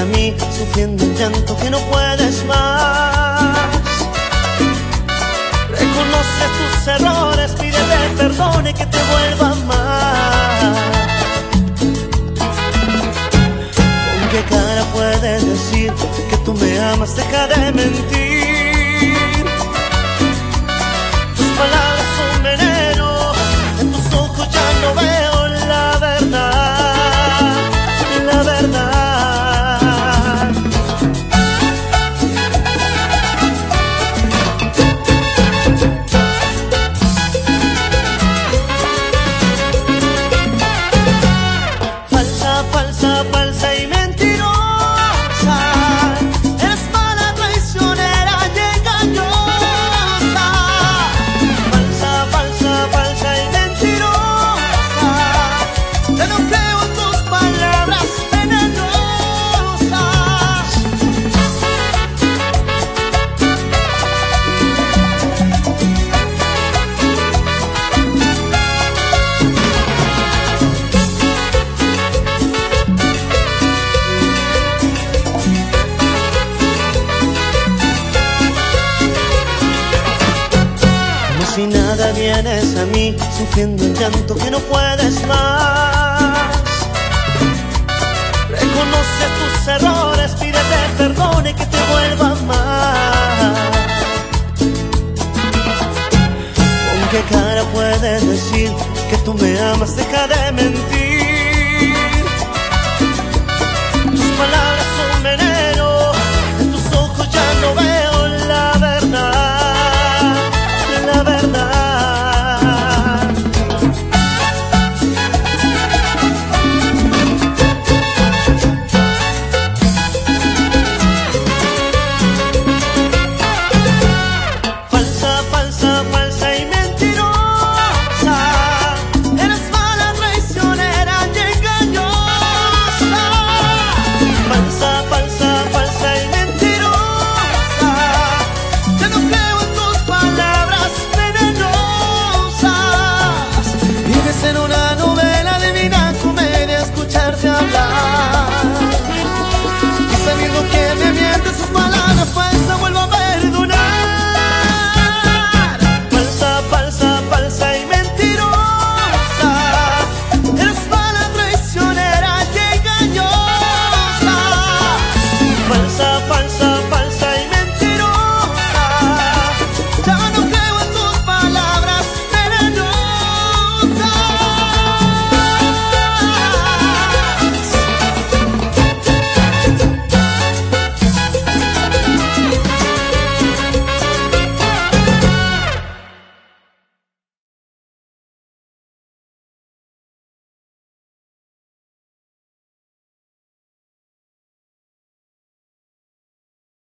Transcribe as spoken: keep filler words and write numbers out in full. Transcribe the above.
a mí sufriendo un llanto que no puedes más. Reconoces tus errores, pídete perdón y que te vuelva a amar. ¿Con qué cara puedes decir que tú me amas? Deja de mentir. Tus palabras son veneno, en tus ojos ya no veo la verdad, la verdad. Falsa, falsa, falsa y mentirosa, eres mala, traicionera y engañosa. Falsa, falsa, falsa y mentirosa, ya no creo en tus palabras venenosas. Como si nada vienes a mí sufriendo un llanto que no puedes más. Reconoces tus errores, pídete perdón y que te vuelva a amar. ¿Con qué cara puedes decir que tú me amas? Deja de mentir. Tus palabras son veneno, en tus ojos ya no veo